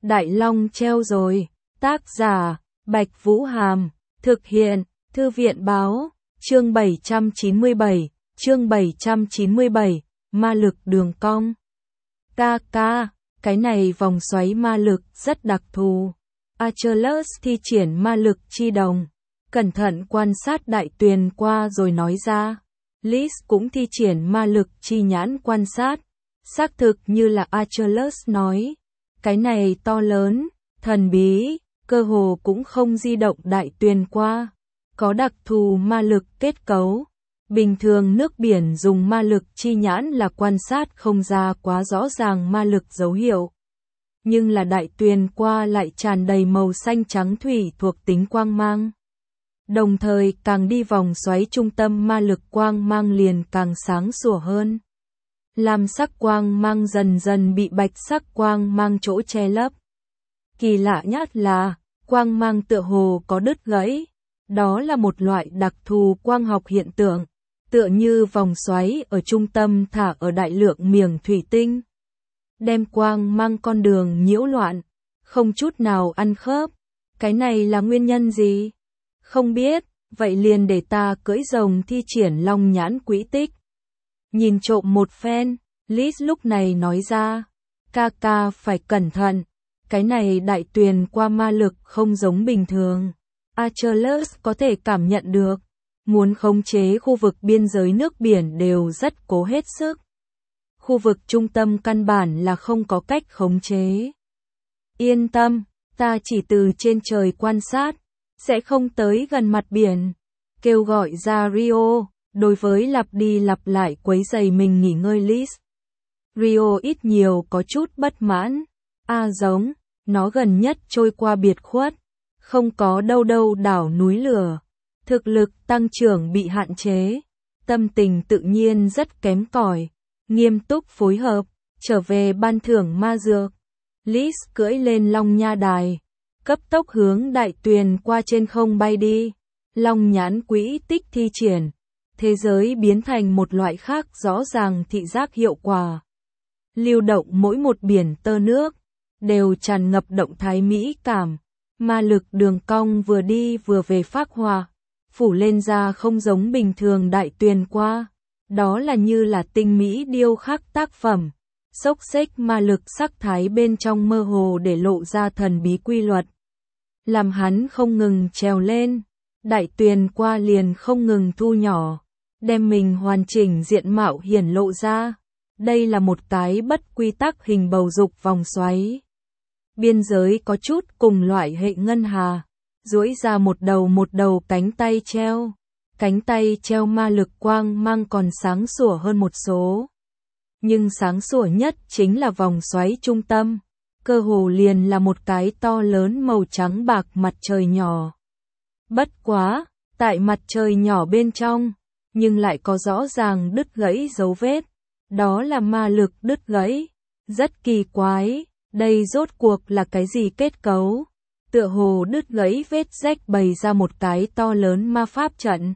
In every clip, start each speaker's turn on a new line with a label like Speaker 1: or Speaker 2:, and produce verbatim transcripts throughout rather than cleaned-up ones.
Speaker 1: Đại Long treo rồi. Tác giả, Bạch Vũ Hàm. Thực hiện, Thư viện Báo. Chương bảy trăm chín mươi bảy, chương bảy trăm chín mươi bảy, ma lực đường cong. Ca ca, cái này vòng xoáy ma lực rất đặc thù. Achilles thi triển ma lực chi đồng. Cẩn thận quan sát Đại Tuyền qua rồi nói ra. Liz cũng thi triển ma lực chi nhãn quan sát. Xác thực như là Achilles nói. Cái này to lớn, thần bí, cơ hồ cũng không di động Đại Tuyền qua. Có đặc thù ma lực kết cấu. Bình thường nước biển dùng ma lực chi nhãn là quan sát không ra quá rõ ràng ma lực dấu hiệu. Nhưng là Đại Tuyền qua lại tràn đầy màu xanh trắng thủy thuộc tính quang mang. Đồng thời càng đi vòng xoáy trung tâm ma lực quang mang liền càng sáng sủa hơn. Lam sắc quang mang dần dần bị bạch sắc quang mang chỗ che lấp. Kỳ lạ nhất là, quang mang tựa hồ có đứt gãy. Đó là một loại đặc thù quang học hiện tượng, tựa như vòng xoáy ở trung tâm thả ở đại lượng miếng thủy tinh. Đem quang mang con đường nhiễu loạn, không chút nào ăn khớp. Cái này là nguyên nhân gì? Không biết, vậy liền để ta cưỡi rồng thi triển long nhãn quỹ tích. Nhìn trộm một phen, Liz lúc này nói ra, ca ca phải cẩn thận, cái này Đại Tuyền qua ma lực không giống bình thường. Achilles có thể cảm nhận được, muốn khống chế khu vực biên giới nước biển đều rất cố hết sức. Khu vực trung tâm căn bản là không có cách khống chế. Yên tâm, ta chỉ từ trên trời quan sát, sẽ không tới gần mặt biển. Kêu gọi ra Rio, đối với lặp đi lặp lại quấy rầy mình nghỉ ngơi Liz. Rio ít nhiều có chút bất mãn. A giống, nó gần nhất trôi qua biệt khuất. Không có đâu đâu đảo núi lửa. Thực lực tăng trưởng bị hạn chế. Tâm tình tự nhiên rất kém cỏi. Nghiêm túc phối hợp, trở về ban thưởng ma dược. Liz cưỡi lên Long Nha Đài. Cấp tốc hướng Đại Tuyền qua trên không bay đi. Long nhãn quỹ tích thi triển. Thế giới biến thành một loại khác rõ ràng thị giác hiệu quả. Lưu động mỗi một biển tơ nước. Đều tràn ngập động thái mỹ cảm. Ma lực đường cong vừa đi vừa về phác họa, phủ lên ra không giống bình thường Đại Tuyền qua, đó là như là tinh mỹ điêu khắc tác phẩm, xốc xếch ma lực sắc thái bên trong mơ hồ để lộ ra thần bí quy luật. Làm hắn không ngừng trèo lên, Đại Tuyền qua liền không ngừng thu nhỏ, đem mình hoàn chỉnh diện mạo hiển lộ ra. Đây là một cái bất quy tắc hình bầu dục vòng xoáy. Biên giới có chút cùng loại hệ ngân hà, duỗi ra một đầu một đầu cánh tay treo. Cánh tay treo ma lực quang mang còn sáng sủa hơn một số. Nhưng sáng sủa nhất chính là vòng xoáy trung tâm, cơ hồ liền là một cái to lớn màu trắng bạc mặt trời nhỏ. Bất quá, tại mặt trời nhỏ bên trong, nhưng lại có rõ ràng đứt gãy dấu vết. Đó là ma lực đứt gãy, rất kỳ quái. Đây rốt cuộc là cái gì kết cấu? Tựa hồ đứt gãy vết rách bày ra một cái to lớn ma pháp trận.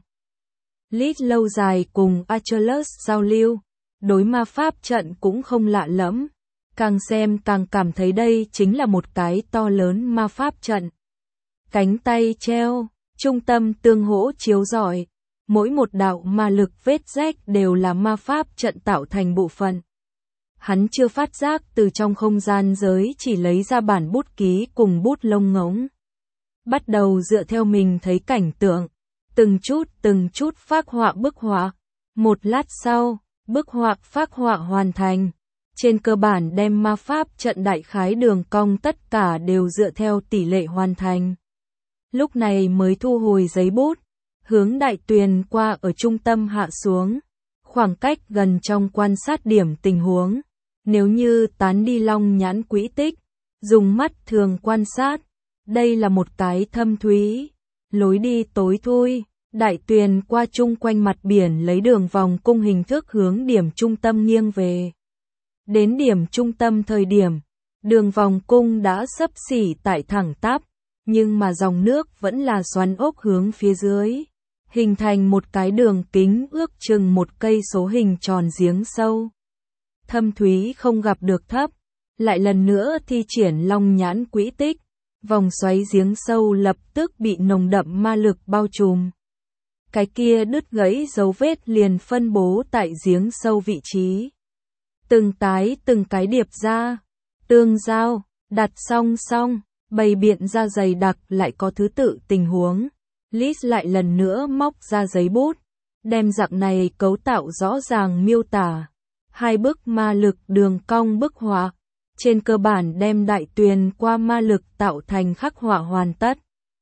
Speaker 1: Liz lâu dài cùng Achilles giao lưu, đối ma pháp trận cũng không lạ lẫm. Càng xem càng cảm thấy đây chính là một cái to lớn ma pháp trận. Cánh tay treo, trung tâm tương hỗ chiếu rọi. Mỗi một đạo ma lực vết rách đều là ma pháp trận tạo thành bộ phận. Hắn chưa phát giác từ trong không gian giới chỉ lấy ra bản bút ký cùng bút lông ngỗng. Bắt đầu dựa theo mình thấy cảnh tượng, từng chút từng chút phác họa bức họa. Một lát sau, bức họa phác họa hoàn thành. Trên cơ bản đem ma pháp trận đại khái đường cong tất cả đều dựa theo tỷ lệ hoàn thành. Lúc này mới thu hồi giấy bút, hướng Đại Tuyền qua ở trung tâm hạ xuống. Khoảng cách gần trong quan sát điểm tình huống. Nếu như tán đi long nhãn quỹ tích, dùng mắt thường quan sát, đây là một cái thâm thúy, lối đi tối thui. Đại Tuyền qua chung quanh mặt biển lấy đường vòng cung hình thức hướng điểm trung tâm nghiêng về. Đến điểm trung tâm thời điểm, đường vòng cung đã xấp xỉ tại thẳng tắp, nhưng mà dòng nước vẫn là xoắn ốc hướng phía dưới, hình thành một cái đường kính ước chừng một cây số hình tròn giếng sâu. Thâm thúy không gặp được thấp, lại lần nữa thi triển long nhãn quỹ tích, vòng xoáy giếng sâu lập tức bị nồng đậm ma lực bao trùm. Cái kia đứt gãy dấu vết liền phân bố tại giếng sâu vị trí. Từng tái từng cái điệp ra, tương giao, đặt song song, bày biện ra dày đặc lại có thứ tự tình huống. Liz lại lần nữa móc ra giấy bút, đem dạng này cấu tạo rõ ràng miêu tả. Hai bức ma lực đường cong bức họa, trên cơ bản đem đại tuyền qua ma lực tạo thành khắc họa hoàn tất.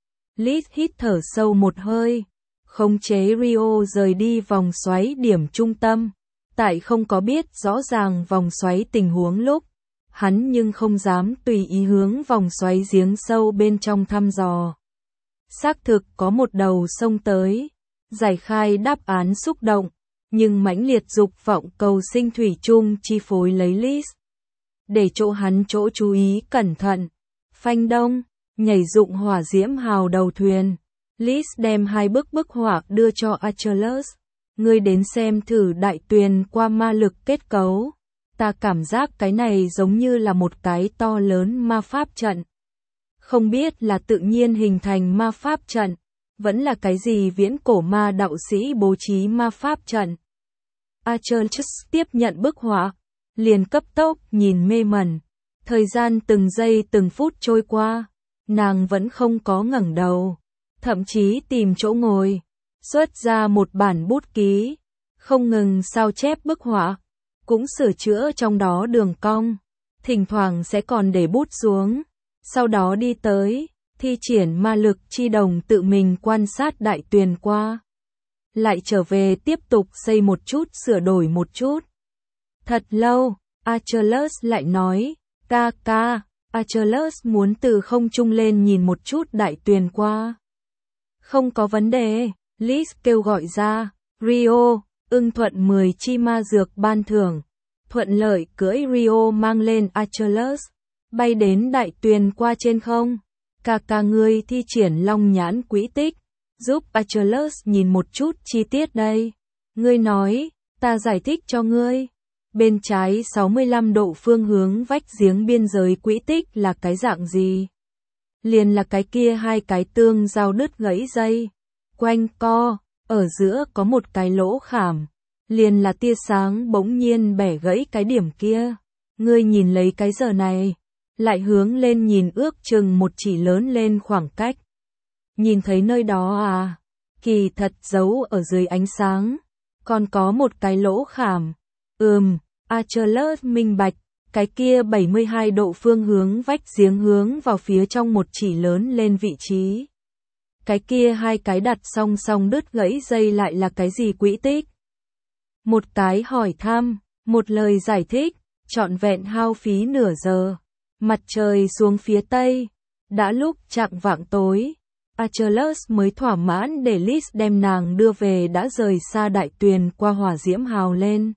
Speaker 1: Liz hít thở sâu một hơi, khống chế Rio rời đi vòng xoáy điểm trung tâm. Tại không có biết rõ ràng vòng xoáy tình huống lúc, hắn nhưng không dám tùy ý hướng vòng xoáy giếng sâu bên trong thăm dò. Xác thực có một đầu sông tới, giải khai đáp án xúc động, nhưng mãnh liệt dục vọng cầu sinh thủy chung chi phối lấy Liz. Để chỗ hắn chỗ chú ý cẩn thận, phanh đông, nhảy dụng hỏa diễm hào đầu thuyền. Liz đem hai bức bức họa đưa cho Achilles. Ngươi đến xem thử đại tuyền qua ma lực kết cấu. Ta cảm giác cái này giống như là một cái to lớn ma pháp trận. Không biết là tự nhiên hình thành ma pháp trận, vẫn là cái gì viễn cổ ma đạo sĩ bố trí ma pháp trận. Achilles tiếp nhận bức họa, liền cấp tốc nhìn mê mẩn. Thời gian từng giây từng phút trôi qua, nàng vẫn không có ngẩng đầu, thậm chí tìm chỗ ngồi, xuất ra một bản bút ký, không ngừng sao chép bức họa, cũng sửa chữa trong đó đường cong, thỉnh thoảng sẽ còn để bút xuống, sau đó đi tới, thi triển ma lực chi đồng tự mình quan sát đại tuyền qua. Lại trở về tiếp tục xây một chút sửa đổi một chút. Thật lâu, Achilles lại nói, ca ca, Achilles muốn từ không trung lên nhìn một chút đại tuyền qua. Không có vấn đề, Liz kêu gọi ra, Rio, ưng thuận mười chi ma dược ban thưởng, thuận lợi cưỡi Rio mang lên Achilles, bay đến đại tuyền qua trên không. Ca ca ngươi thi triển long nhãn quỹ tích, giúp Achilles nhìn một chút chi tiết đây. Ngươi nói, ta giải thích cho ngươi. Bên trái sáu mươi lăm độ phương hướng vách giếng biên giới quỹ tích là cái dạng gì? Liền là cái kia hai cái tương giao đứt gãy dây. Quanh co, ở giữa có một cái lỗ khảm. Liền là tia sáng bỗng nhiên bẻ gãy cái điểm kia. Ngươi nhìn lấy cái giờ này, lại hướng lên nhìn ước chừng một chỉ lớn lên khoảng cách. Nhìn thấy nơi đó à? Kỳ thật giấu ở dưới ánh sáng. Còn có một cái lỗ khảm. Ừm, Achilles minh bạch, cái kia bảy mươi hai độ phương hướng vách giếng hướng vào phía trong một chỉ lớn lên vị trí. Cái kia hai cái đặt song song đứt gãy dây lại là cái gì quỹ tích? Một cái hỏi thăm, một lời giải thích, trọn vẹn hao phí nửa giờ. Mặt trời xuống phía tây, đã lúc chạng vạng tối. Achilles mới thỏa mãn để Liz đem nàng đưa về đã rời xa đại tuyền qua hỏa diễm hào lên.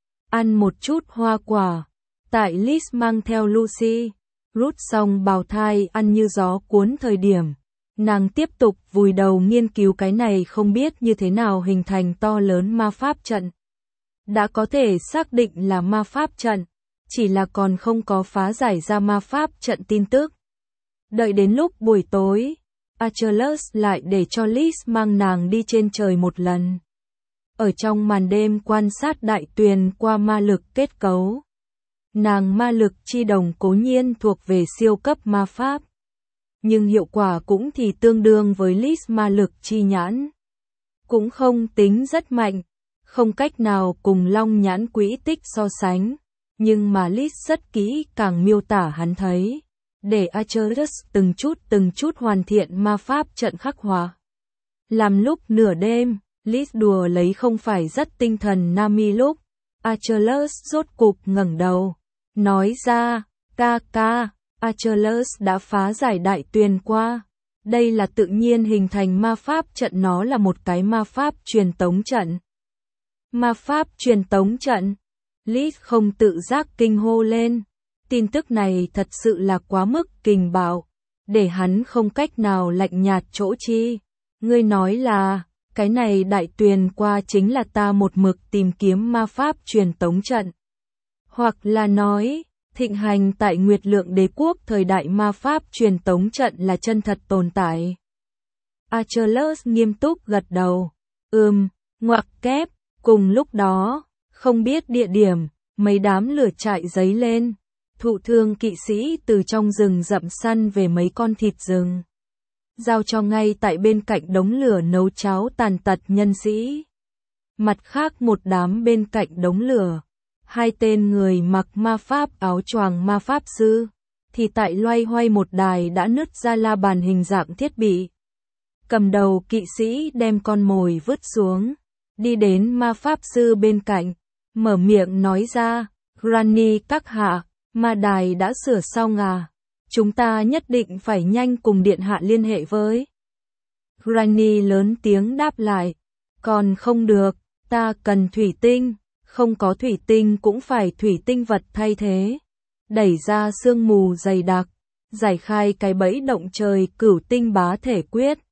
Speaker 1: Ăn một chút hoa quả. Tại Liz mang theo Lucy, rút xong bào thai ăn như gió cuốn thời điểm. Nàng tiếp tục vùi đầu nghiên cứu cái này không biết như thế nào hình thành to lớn ma pháp trận. Đã có thể xác định là ma pháp trận, chỉ là còn không có phá giải ra ma pháp trận tin tức. Đợi đến lúc buổi tối, Achilles lại để cho Liz mang nàng đi trên trời một lần. Ở trong màn đêm quan sát đại tuyền qua ma lực kết cấu. Nàng ma lực chi đồng cố nhiên thuộc về siêu cấp ma pháp. Nhưng hiệu quả cũng thì tương đương với Liz ma lực chi nhãn. Cũng không tính rất mạnh, không cách nào cùng long nhãn quỹ tích so sánh. Nhưng mà Liz rất kỹ càng miêu tả hắn thấy. Để Achilles từng chút từng chút hoàn thiện ma pháp trận khắc họa. Làm lúc nửa đêm, Liz đùa lấy không phải rất tinh thần Nami lúc. Achilles rốt cục ngẩng đầu, nói ra, ca ca, Achilles đã phá giải đại tuyền qua. Đây là tự nhiên hình thành ma pháp trận, nó là một cái ma pháp truyền tống trận. Ma pháp truyền tống trận. Liz không tự giác kinh hô lên. Tin tức này thật sự là quá mức kình bạo, để hắn không cách nào lạnh nhạt chỗ chi. Ngươi nói là, cái này đại tuyền qua chính là ta một mực tìm kiếm ma pháp truyền tống trận. Hoặc là nói, thịnh hành tại Nguyệt Lượng Đế quốc thời đại ma pháp truyền tống trận là chân thật tồn tại. Achilles nghiêm túc gật đầu. Ừm, ngoặc kép, cùng lúc đó, không biết địa điểm, mấy đám lửa trại giấy lên. Thụ thương kỵ sĩ từ trong rừng rậm săn về mấy con thịt rừng. Giao cho ngay tại bên cạnh đống lửa nấu cháo tàn tật nhân sĩ. Mặt khác một đám bên cạnh đống lửa. Hai tên người mặc ma pháp áo choàng ma pháp sư. Thì tại loay hoay một đài đã nứt ra la bàn hình dạng thiết bị. Cầm đầu kỵ sĩ đem con mồi vứt xuống. Đi đến ma pháp sư bên cạnh. Mở miệng nói ra. Granny các hạ, ma đài đã sửa xong à? Chúng ta nhất định phải nhanh cùng điện hạ liên hệ với. Granny lớn tiếng đáp lại. Còn không được, ta cần thủy tinh. Không có thủy tinh cũng phải thủy tinh vật thay thế. Đẩy ra sương mù dày đặc. Giải khai cái bẫy động trời cửu tinh bá thể quyết.